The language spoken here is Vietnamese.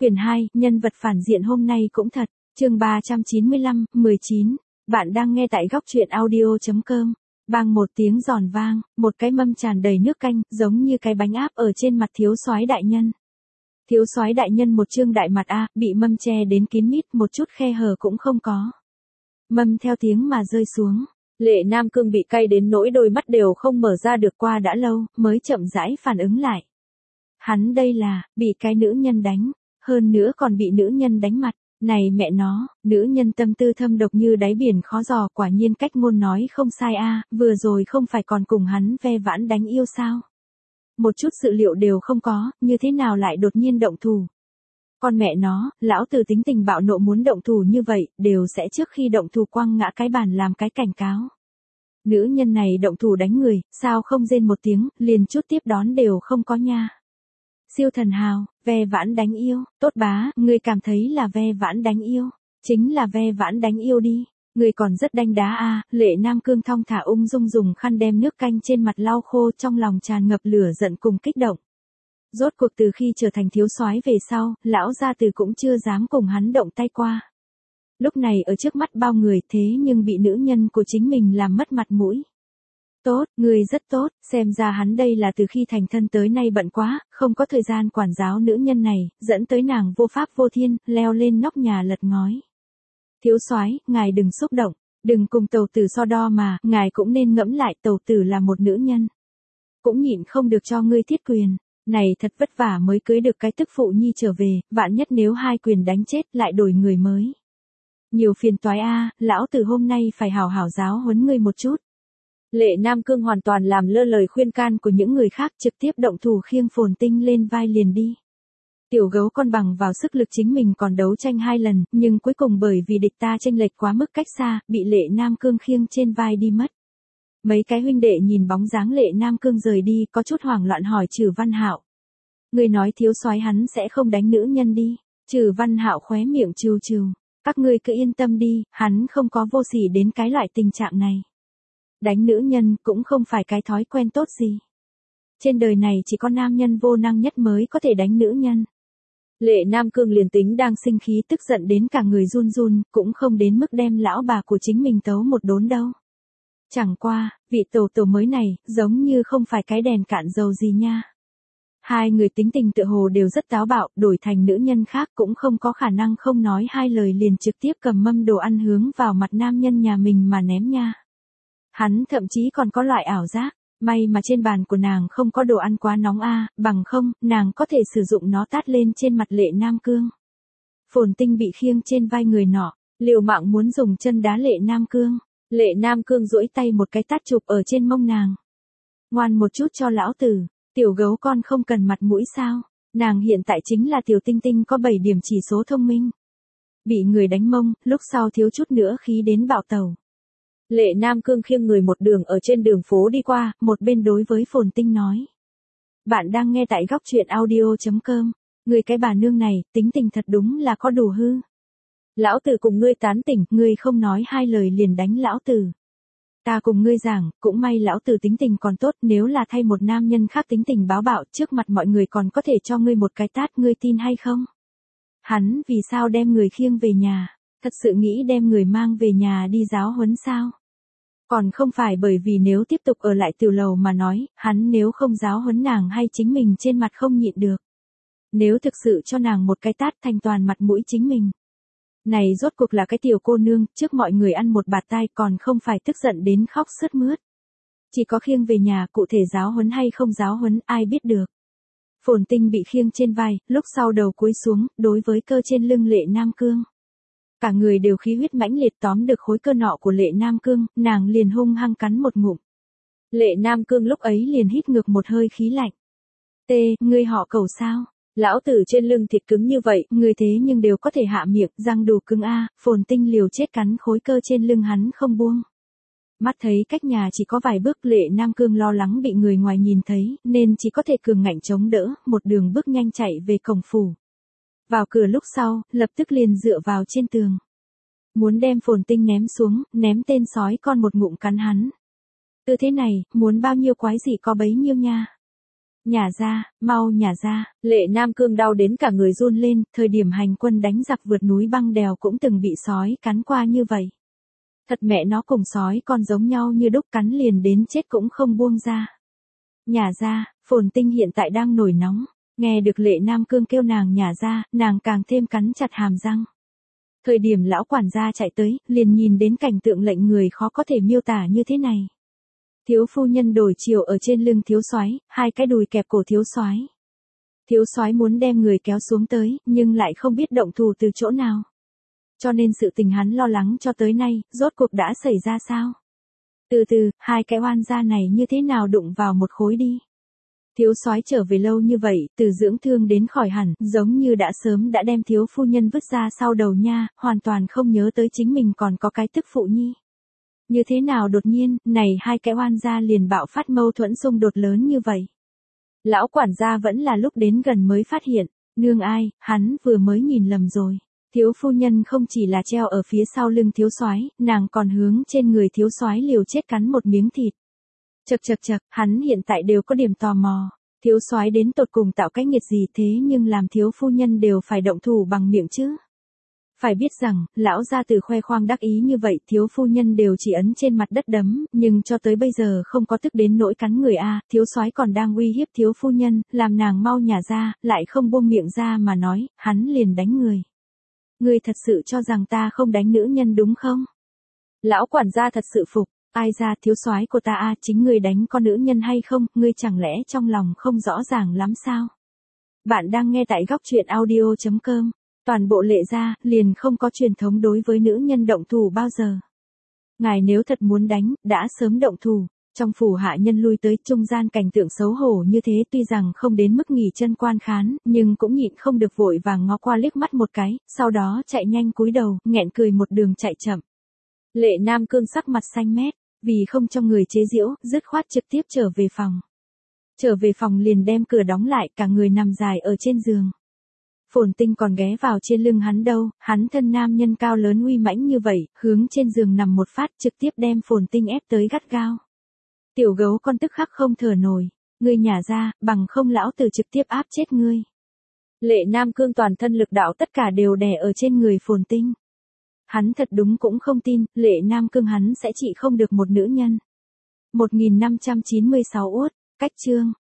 Quyển 2, nhân vật phản diện hôm nay cũng thật. Chương 395, 19. Bạn đang nghe tại góc truyện audio.com. Bang một tiếng giòn vang, một cái mâm tràn đầy nước canh, giống như cái bánh áp ở trên mặt thiếu soái đại nhân. Thiếu soái đại nhân một trương đại mặt bị mâm che đến kín mít, một chút khe hở cũng không có. Mâm theo tiếng mà rơi xuống. Lệ Nam Cương bị cay đến nỗi đôi mắt đều không mở ra được, qua đã lâu mới chậm rãi phản ứng lại. Hắn đây là bị cái nữ nhân đánh, hơn nữa còn bị nữ nhân đánh mặt. Này mẹ nó, nữ nhân tâm tư thâm độc như đáy biển khó dò, quả nhiên cách ngôn nói không sai vừa rồi không phải còn cùng hắn ve vãn đánh yêu sao? Một chút sự liệu đều không có, như thế nào lại đột nhiên động thủ? Con mẹ nó, lão tử tính tình bạo nộ muốn động thủ như vậy, đều sẽ trước khi động thủ quăng ngã cái bàn làm cái cảnh cáo. Nữ nhân này động thủ đánh người, sao không rên một tiếng, liền chút tiếp đón đều không có nha. Siêu thần hào, ve vãn đánh yêu, tốt bá, ngươi cảm thấy là ve vãn đánh yêu, chính là ve vãn đánh yêu đi, ngươi còn rất đanh đá Lệ Nam Cương thong thả ung dung dùng khăn đem nước canh trên mặt lau khô, trong lòng tràn ngập lửa giận cùng kích động. Rốt cuộc từ khi trở thành thiếu soái về sau, lão gia tử cũng chưa dám cùng hắn động tay qua. Lúc này ở trước mắt bao người thế nhưng bị nữ nhân của chính mình làm mất mặt mũi. Tốt, người rất tốt, xem ra hắn đây là từ khi thành thân tới nay bận quá, không có thời gian quản giáo nữ nhân này, dẫn tới nàng vô pháp vô thiên, leo lên nóc nhà lật ngói. Thiếu soái, ngài đừng xúc động, đừng cùng tàu tử so đo mà, ngài cũng nên ngẫm lại tàu tử là một nữ nhân. Cũng nhịn không được cho ngươi thiết quyền, này thật vất vả mới cưới được cái tức phụ nhi trở về, vạn nhất nếu hai quyền đánh chết lại đổi người mới. Nhiều phiền toái lão tử hôm nay phải hảo hảo giáo huấn ngươi một chút. Lệ Nam Cương hoàn toàn làm lơ lời khuyên can của những người khác, trực tiếp động thủ khiêng Phồn Tinh lên vai liền đi. Tiểu gấu con bằng vào sức lực chính mình còn đấu tranh 2 lần, nhưng cuối cùng bởi vì địch ta chênh lệch quá mức cách xa, bị Lệ Nam Cương khiêng trên vai đi mất. Mấy cái huynh đệ nhìn bóng dáng Lệ Nam Cương rời đi, có chút hoảng loạn hỏi Trử Văn Hạo. Người nói thiếu soái hắn sẽ không đánh nữ nhân đi. Trử Văn Hạo khóe miệng trừ trừ. Các ngươi cứ yên tâm đi, hắn không có vô sỉ đến cái loại tình trạng này. Đánh nữ nhân cũng không phải cái thói quen tốt gì. Trên đời này chỉ có nam nhân vô năng nhất mới có thể đánh nữ nhân. Lệ Nam Cương liền tính đang sinh khí tức giận đến cả người run run, cũng không đến mức đem lão bà của chính mình tấu một đốn đâu. Chẳng qua, vị tổ tổ mới này, giống như không phải cái đèn cạn dầu gì nha. Hai người tính tình tựa hồ đều rất táo bạo, đổi thành nữ nhân khác cũng không có khả năng không nói 2 lời liền trực tiếp cầm mâm đồ ăn hướng vào mặt nam nhân nhà mình mà ném nha. Hắn thậm chí còn có loại ảo giác, may mà trên bàn của nàng không có đồ ăn quá nóng bằng không, nàng có thể sử dụng nó tát lên trên mặt Lệ Nam Cương. Phồn Tinh bị khiêng trên vai người nọ, liều mạng muốn dùng chân đá Lệ Nam Cương. Lệ Nam Cương duỗi tay một cái tát chụp ở trên mông nàng. Ngoan một chút cho lão tử, tiểu gấu con không cần mặt mũi sao, nàng hiện tại chính là tiểu tinh tinh có 7 điểm chỉ số thông minh. Bị người đánh mông, lúc sau thiếu chút nữa khí đến bạo tẩu. Lệ Nam Cương khiêng người một đường ở trên đường phố đi qua, một bên đối với Phồn Tinh nói. Bạn đang nghe tại góc truyện audio.com, người cái bà nương này, tính tình thật đúng là có đủ hư. Lão tử cùng ngươi tán tỉnh, ngươi không nói 2 lời liền đánh lão tử. Ta cùng ngươi giảng, cũng may lão tử tính tình còn tốt, nếu là thay một nam nhân khác tính tình bá bạo trước mặt mọi người còn có thể cho ngươi một cái tát, ngươi tin hay không? Hắn vì sao đem người khiêng về nhà, thật sự nghĩ đem người mang về nhà đi giáo huấn sao? Còn không phải bởi vì nếu tiếp tục ở lại tiểu lầu mà nói, hắn nếu không giáo huấn nàng hay chính mình trên mặt không nhịn được. Nếu thực sự cho nàng một cái tát thành toàn mặt mũi chính mình. Này rốt cuộc là cái tiểu cô nương, trước mọi người ăn một bạt tai còn không phải tức giận đến khóc sướt mướt. Chỉ có khiêng về nhà, cụ thể giáo huấn hay không giáo huấn ai biết được. Phồn Tinh bị khiêng trên vai, lúc sau đầu cúi xuống, đối với cơ trên lưng Lệ Nam Cương. Cả người đều khí huyết mãnh liệt tóm được khối cơ nọ của Lệ Nam Cương, nàng liền hung hăng cắn một ngụm. Lệ Nam Cương lúc ấy liền hít ngược một hơi khí lạnh. Ngươi họ Cầu sao? Lão tử trên lưng thịt cứng như vậy, ngươi thế nhưng đều có thể hạ miệng, răng đủ cứng Phồn Tinh liều chết cắn khối cơ trên lưng hắn không buông. Mắt thấy cách nhà chỉ có vài bước, Lệ Nam Cương lo lắng bị người ngoài nhìn thấy, nên chỉ có thể cường ngạnh chống đỡ, một đường bước nhanh chạy về cổng phủ. Vào cửa lúc sau, lập tức liền dựa vào trên tường. Muốn đem Phồn Tinh ném xuống, ném tên sói con một ngụm cắn hắn. Tư thế này, muốn bao nhiêu quái gì có bấy nhiêu nha. Nhả ra, mau nhả ra, Lệ Nam Cương đau đến cả người run lên, thời điểm hành quân đánh giặc vượt núi băng đèo cũng từng bị sói cắn qua như vậy. Thật mẹ nó cùng sói con giống nhau như đúc, cắn liền đến chết cũng không buông ra. Nhả ra, Phồn Tinh hiện tại đang nổi nóng, nghe được Lệ Nam Cương kêu nàng nhả ra, nàng càng thêm cắn chặt hàm răng. Thời điểm lão quản gia chạy tới, liền nhìn đến cảnh tượng lệnh người khó có thể miêu tả như thế này. Thiếu phu nhân đổi chiều ở trên lưng thiếu soái, hai cái đùi kẹp cổ thiếu soái. Thiếu soái muốn đem người kéo xuống tới, nhưng lại không biết động thủ từ chỗ nào. Cho nên sự tình hắn lo lắng cho tới nay, rốt cuộc đã xảy ra sao? Từ từ, hai cái oan gia này như thế nào đụng vào một khối đi? Thiếu soái trở về lâu như vậy, từ dưỡng thương đến khỏi hẳn, giống như đã sớm đã đem thiếu phu nhân vứt ra sau đầu nha, hoàn toàn không nhớ tới chính mình còn có cái tức phụ nhi. Như thế nào đột nhiên, này hai cái oan gia liền bạo phát mâu thuẫn xung đột lớn như vậy. Lão quản gia vẫn là lúc đến gần mới phát hiện, nương ai, hắn vừa mới nhìn lầm rồi. Thiếu phu nhân không chỉ là treo ở phía sau lưng thiếu soái, nàng còn hướng trên người thiếu soái liều chết cắn một miếng thịt. Chậc, hắn hiện tại đều có điểm tò mò. Thiếu soái đến tột cùng tạo cái nghiệt gì thế nhưng làm thiếu phu nhân đều phải động thủ bằng miệng chứ. Phải biết rằng, lão gia tử khoe khoang đắc ý như vậy, thiếu phu nhân đều chỉ ấn trên mặt đất đấm, nhưng cho tới bây giờ không có tức đến nỗi cắn người a, thiếu soái còn đang uy hiếp thiếu phu nhân, làm nàng mau nhả ra, lại không buông miệng ra mà nói, hắn liền đánh người. Ngươi thật sự cho rằng ta không đánh nữ nhân đúng không? Lão quản gia thật sự phục, ai ra thiếu soái của ta a, chính ngươi đánh con nữ nhân hay không, ngươi chẳng lẽ trong lòng không rõ ràng lắm sao? Bạn đang nghe tại góc truyện audio.com. Toàn bộ Lệ gia liền không có truyền thống đối với nữ nhân động thủ bao giờ. Ngài nếu thật muốn đánh, đã sớm động thủ. Trong phủ hạ nhân lui tới, trung gian cảnh tượng xấu hổ như thế, tuy rằng không đến mức nghỉ chân quan khán, nhưng cũng nhịn không được vội vàng ngó qua liếc mắt một cái, sau đó chạy nhanh cúi đầu, nghẹn cười một đường chạy chậm. Lệ Nam Cương sắc mặt xanh mét, vì không cho người chế giễu, dứt khoát trực tiếp trở về phòng. Trở về phòng liền đem cửa đóng lại, cả người nằm dài ở trên giường. Phồn Tinh còn ghé vào trên lưng hắn đâu, hắn thân nam nhân cao lớn uy mãnh như vậy, hướng trên giường nằm một phát, trực tiếp đem Phồn Tinh ép tới gắt gao. Tiểu gấu con tức khắc không thở nổi, ngươi nhả ra, bằng không lão tử trực tiếp áp chết ngươi. Lệ Nam Cương toàn thân lực đạo tất cả đều đè ở trên người Phồn Tinh. Hắn thật đúng cũng không tin, Lệ Nam Cương hắn sẽ trị không được một nữ nhân. 1596 uất, cách chương.